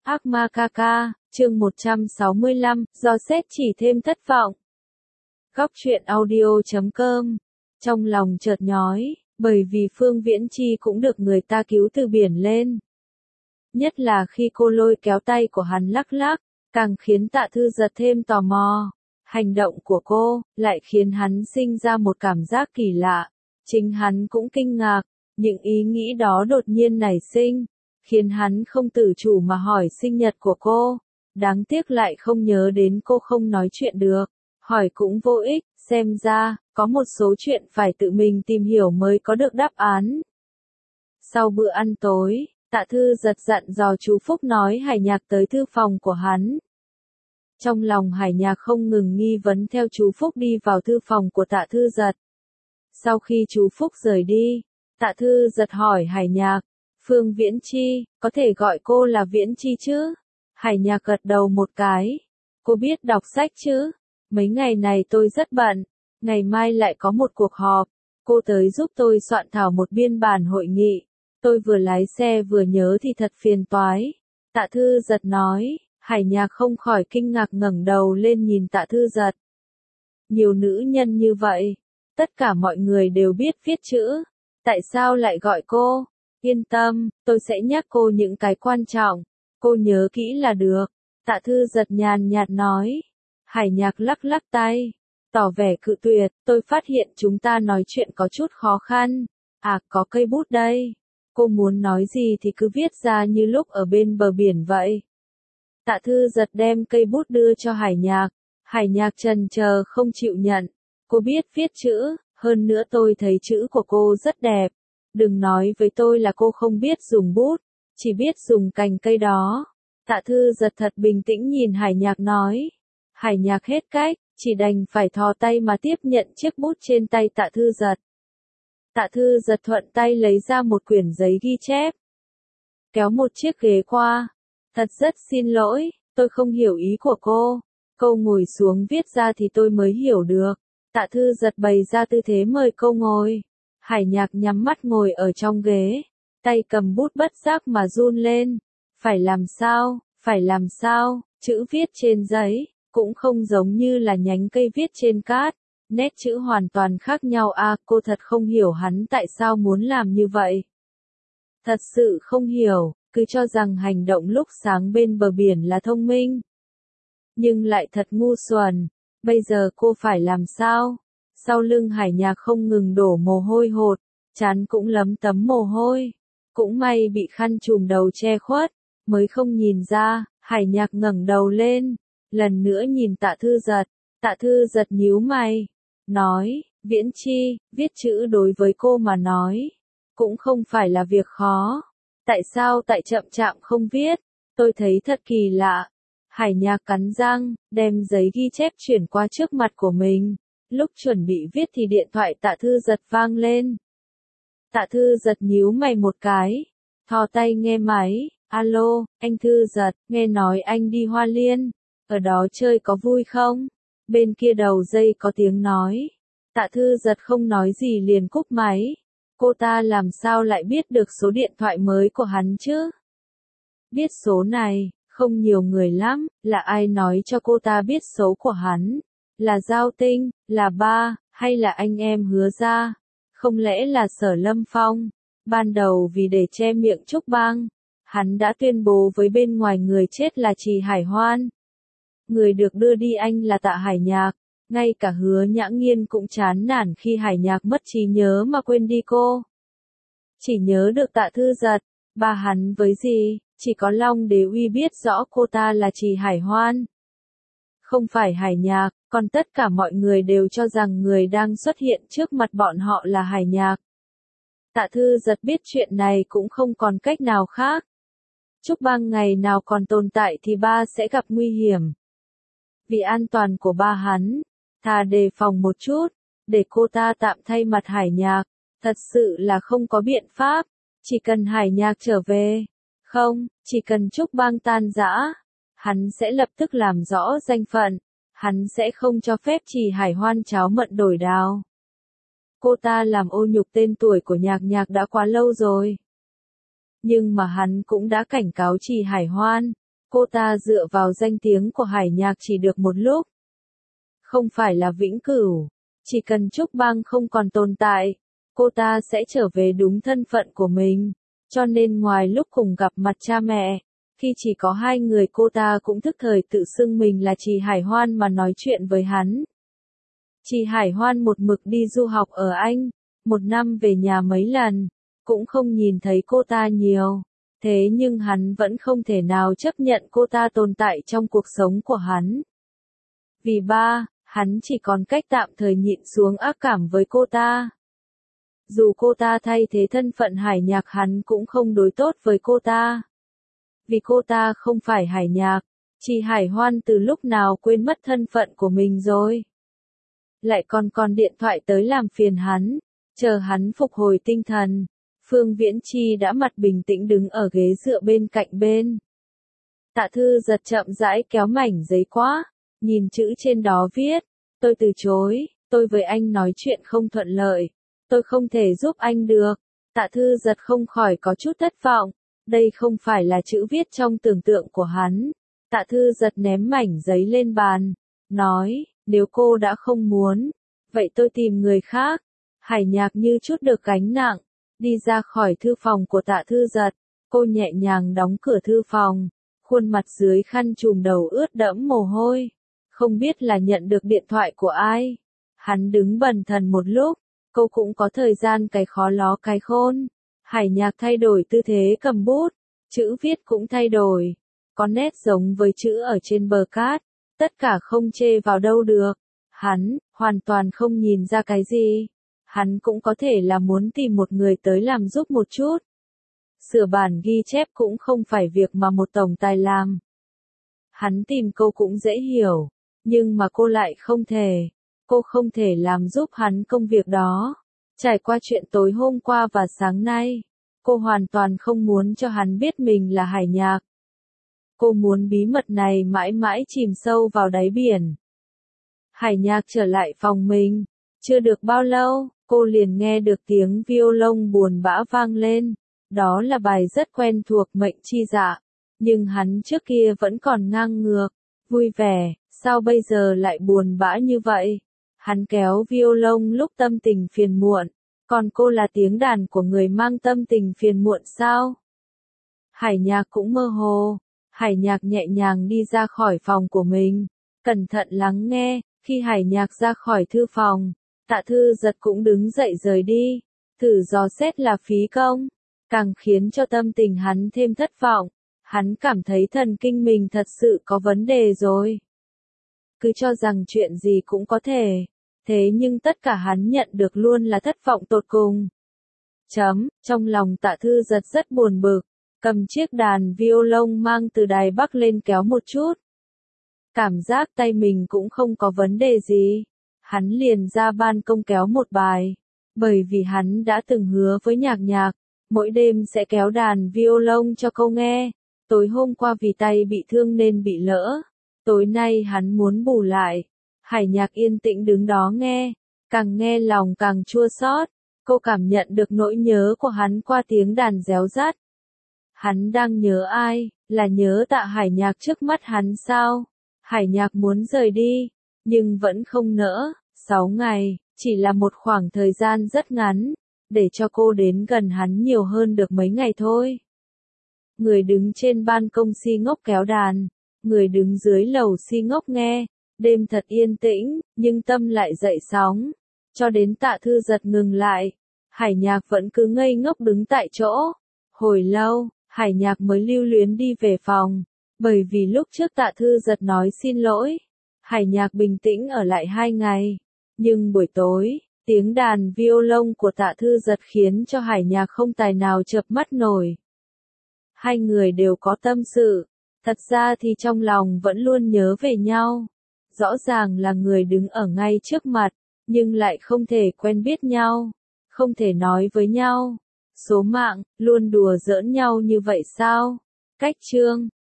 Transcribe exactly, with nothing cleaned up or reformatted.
Ác ma ca ca, chương một trăm sáu mươi lăm, do sếp chỉ thêm thất vọng. Góc truyện audio chấm com. Trong lòng chợt nhói, bởi vì Phương Viễn Chi cũng được người ta cứu từ biển lên. Nhất là khi cô lôi kéo tay của hắn lắc lắc, càng khiến Tạ Thư Giật thêm tò mò. Hành động của cô, lại khiến hắn sinh ra một cảm giác kỳ lạ. Chính hắn cũng kinh ngạc, những ý nghĩ đó đột nhiên nảy sinh, khiến hắn không tự chủ mà hỏi sinh nhật của cô. Đáng tiếc lại không nhớ đến cô không nói chuyện được. Hỏi cũng vô ích, xem ra, có một số chuyện phải tự mình tìm hiểu mới có được đáp án. Sau bữa ăn tối, Tạ Thư Giật dặn dò chú Phúc nói Hải Nhạc tới thư phòng của hắn. Trong lòng Hải Nhạc không ngừng nghi vấn theo chú Phúc đi vào thư phòng của Tạ Thư Giật. Sau khi chú Phúc rời đi, Tạ Thư Giật hỏi Hải Nhạc, Phương Viễn Chi, có thể gọi cô là Viễn Chi chứ? Hải Nhạc gật đầu một cái. Cô biết đọc sách chứ? Mấy ngày này tôi rất bận, ngày mai lại có một cuộc họp. Cô tới giúp tôi soạn thảo một biên bản hội nghị. Tôi vừa lái xe vừa nhớ thì thật phiền toái. Tạ Thư Giật nói. Hải Nhạc không khỏi kinh ngạc ngẩng đầu lên nhìn Tạ Thư Giật. Nhiều nữ nhân như vậy, tất cả mọi người đều biết viết chữ, tại sao lại gọi cô? Yên tâm, tôi sẽ nhắc cô những cái quan trọng, cô nhớ kỹ là được. Tạ Thư Giật nhàn nhạt nói. Hải Nhạc lắc lắc tay, tỏ vẻ cự tuyệt. Tôi phát hiện chúng ta nói chuyện có chút khó khăn. À, có cây bút đây. Cô muốn nói gì thì cứ viết ra như lúc ở bên bờ biển vậy. Tạ Thư Giật đem cây bút đưa cho Hải Nhạc. Hải Nhạc chần chờ không chịu nhận. Cô biết viết chữ, hơn nữa tôi thấy chữ của cô rất đẹp. Đừng nói với tôi là cô không biết dùng bút, chỉ biết dùng cành cây đó. Tạ Thư Giật thật bình tĩnh nhìn Hải Nhạc nói. Hải Nhạc hết cách, chỉ đành phải thò tay mà tiếp nhận chiếc bút trên tay Tạ Thư Giật. Tạ Thư Giật thuận tay lấy ra một quyển giấy ghi chép. Kéo một chiếc ghế qua. Thật rất xin lỗi, tôi không hiểu ý của cô. Cô ngồi xuống viết ra thì tôi mới hiểu được. Tạ Thư Giật bày ra tư thế mời cô ngồi. Hải Nhạc nhắm mắt ngồi ở trong ghế. Tay cầm bút bất giác mà run lên. Phải làm sao, phải làm sao, chữ viết trên giấy, cũng không giống như là nhánh cây viết trên cát. Nét chữ hoàn toàn khác nhau à, cô thật không hiểu hắn tại sao muốn làm như vậy. Thật sự không hiểu. Cứ cho rằng hành động lúc sáng bên bờ biển là thông minh. Nhưng lại thật ngu xuẩn. Bây giờ cô phải làm sao? Sau lưng Hải Nhạc không ngừng đổ mồ hôi hột, trán cũng lấm tấm mồ hôi. Cũng may bị khăn trùm đầu che khuất, mới không nhìn ra. Hải Nhạc ngẩng đầu lên, lần nữa nhìn Tạ Thư Giật. Tạ Thư Giật nhíu mày, nói, Viễn Chi, viết chữ đối với cô mà nói, cũng không phải là việc khó. Tại sao tại chậm chạp không viết? Tôi thấy thật kỳ lạ. Hải Nhạc cắn răng, đem giấy ghi chép chuyển qua trước mặt của mình. Lúc chuẩn bị viết thì điện thoại Tạ Thư Giật vang lên. Tạ Thư Giật nhíu mày một cái, thò tay nghe máy. Alo, anh Thư Giật, nghe nói anh đi Hoa Liên. Ở đó chơi có vui không? Bên kia đầu dây có tiếng nói. Tạ Thư Giật không nói gì liền cúp máy. Cô ta làm sao lại biết được số điện thoại mới của hắn chứ? Biết số này, không nhiều người lắm, là ai nói cho cô ta biết số của hắn? Là Giao Tinh, là ba, hay là anh em Hứa Gia? Không lẽ là Sở Lâm Phong? Ban đầu vì để che miệng Trúc Bang, hắn đã tuyên bố với bên ngoài người chết là Trì Hải Hoan. Người được đưa đi anh là Tạ Hải Nhạc. Ngay cả Hứa Nhã Nghiên cũng chán nản khi Hải Nhạc mất trí nhớ mà quên đi cô. Chỉ nhớ được Tạ Thư Giật, ba hắn với gì, chỉ có Long Đế Uy biết rõ cô ta là Trì Hải Hoan. Không phải Hải Nhạc, còn tất cả mọi người đều cho rằng người đang xuất hiện trước mặt bọn họ là Hải Nhạc. Tạ Thư Giật biết chuyện này cũng không còn cách nào khác. Trúc Bang ngày nào còn tồn tại thì ba sẽ gặp nguy hiểm. Vì an toàn của ba hắn, thà đề phòng một chút, để cô ta tạm thay mặt Hải Nhạc, thật sự là không có biện pháp. Chỉ cần Hải Nhạc trở về, không, chỉ cần Trúc Bang tan rã, hắn sẽ lập tức làm rõ danh phận, hắn sẽ không cho phép Trì Hải Hoan cháo mận đổi đào. Cô ta làm ô nhục tên tuổi của Nhạc Nhạc đã quá lâu rồi. Nhưng mà hắn cũng đã cảnh cáo Trì Hải Hoan, Cô ta dựa vào danh tiếng của Hải Nhạc chỉ được một lúc. Không phải là vĩnh cửu. Chỉ cần Trúc Bang không còn tồn tại, cô ta sẽ trở về đúng thân phận của mình. Cho nên ngoài lúc cùng gặp mặt cha mẹ, khi chỉ có hai người cô ta cũng thức thời tự xưng mình là Trì Hải Hoan mà nói chuyện với hắn. Trì Hải Hoan một mực đi du học ở Anh, một năm về nhà mấy lần, cũng không nhìn thấy cô ta nhiều. Thế nhưng hắn vẫn không thể nào chấp nhận cô ta tồn tại trong cuộc sống của hắn. Vì ba, hắn chỉ còn cách tạm thời nhịn xuống ác cảm với cô ta. Dù cô ta thay thế thân phận Hải Nhạc hắn cũng không đối tốt với cô ta. Vì cô ta không phải Hải Nhạc, Trì Hải Hoan từ lúc nào quên mất thân phận của mình rồi. Lại còn còn điện thoại tới làm phiền hắn, chờ hắn phục hồi tinh thần. Phương Viễn Chi đã mặt bình tĩnh đứng ở ghế dựa bên cạnh bên. Tạ Thư Giật chậm rãi kéo mảnh giấy quá, nhìn chữ trên đó viết, tôi từ chối, tôi với anh nói chuyện không thuận lợi, tôi không thể giúp anh được. Tạ Thư Giật không khỏi có chút thất vọng, đây không phải là chữ viết trong tưởng tượng của hắn. Tạ Thư Giật ném mảnh giấy lên bàn, nói, nếu cô đã không muốn, vậy tôi tìm người khác. Hải Nhạc như chút được gánh nặng, đi ra khỏi thư phòng của Tạ Thư Giật, cô nhẹ nhàng đóng cửa thư phòng, khuôn mặt dưới khăn trùm đầu ướt đẫm mồ hôi, không biết là nhận được điện thoại của ai. Hắn đứng bần thần một lúc, cô cũng có thời gian cái khó ló cái khôn. Hải Nhạc thay đổi tư thế cầm bút, chữ viết cũng thay đổi, có nét giống với chữ ở trên bờ cát, tất cả không chê vào đâu được. Hắn, hoàn toàn không nhìn ra cái gì. Hắn cũng có thể là muốn tìm một người tới làm giúp một chút. Sửa bản ghi chép cũng không phải việc mà một tổng tài làm. Hắn tìm cô cũng dễ hiểu, nhưng mà cô lại không thể. Cô không thể làm giúp hắn công việc đó. Trải qua chuyện tối hôm qua và sáng nay, cô hoàn toàn không muốn cho hắn biết mình là Hải Nhạc. Cô muốn bí mật này mãi mãi chìm sâu vào đáy biển. Hải Nhạc trở lại phòng mình, chưa được bao lâu, cô liền nghe được tiếng violon buồn bã vang lên. Đó là bài rất quen thuộc Mệnh Chi Dạ, nhưng hắn trước kia vẫn còn ngang ngược, vui vẻ, sao bây giờ lại buồn bã như vậy? Hắn kéo violon lúc tâm tình phiền muộn, còn cô là tiếng đàn của người mang tâm tình phiền muộn sao? Hải Nhạc cũng mơ hồ, Hải Nhạc nhẹ nhàng đi ra khỏi phòng của mình, cẩn thận lắng nghe. Khi Hải Nhạc ra khỏi thư phòng, Tạ Thư Giật cũng đứng dậy rời đi, thử dò xét là phí công, càng khiến cho tâm tình hắn thêm thất vọng. Hắn cảm thấy thần kinh mình thật sự có vấn đề rồi. Cứ cho rằng chuyện gì cũng có thể, thế nhưng tất cả hắn nhận được luôn là thất vọng tột cùng. Chấm, trong lòng Tạ Thư Giật rất buồn bực, cầm chiếc đàn violon mang từ Đài Bắc lên kéo một chút. Cảm giác tay mình cũng không có vấn đề gì. Hắn liền ra ban công kéo một bài, bởi vì hắn đã từng hứa với Nhạc Nhạc, mỗi đêm sẽ kéo đàn violon cho cô nghe. Tối hôm qua vì tay bị thương nên bị lỡ, tối nay hắn muốn bù lại. Hải Nhạc yên tĩnh đứng đó nghe, càng nghe lòng càng chua xót. Cô cảm nhận được nỗi nhớ của hắn qua tiếng đàn réo rắt. Hắn đang nhớ ai, là nhớ Tạ Hải Nhạc trước mắt hắn sao? Hải Nhạc muốn rời đi, nhưng vẫn không nỡ. Sáu ngày, chỉ là một khoảng thời gian rất ngắn, để cho cô đến gần hắn nhiều hơn được mấy ngày thôi. Người đứng trên ban công si ngốc kéo đàn, người đứng dưới lầu si ngốc nghe, đêm thật yên tĩnh, nhưng tâm lại dậy sóng. Cho đến Tạ Thư Giật ngừng lại, Hải Nhạc vẫn cứ ngây ngốc đứng tại chỗ. Hồi lâu, Hải Nhạc mới lưu luyến đi về phòng, bởi vì lúc trước Tạ Thư Giật nói xin lỗi. Hải Nhạc bình tĩnh ở lại hai ngày, nhưng buổi tối, tiếng đàn violon của Tạ Thư Giật khiến cho Hải Nhạc không tài nào chợp mắt nổi. Hai người đều có tâm sự, thật ra thì trong lòng vẫn luôn nhớ về nhau. Rõ ràng là người đứng ở ngay trước mặt, nhưng lại không thể quen biết nhau, không thể nói với nhau. Số mạng, luôn đùa giỡn nhau như vậy sao? Cách chương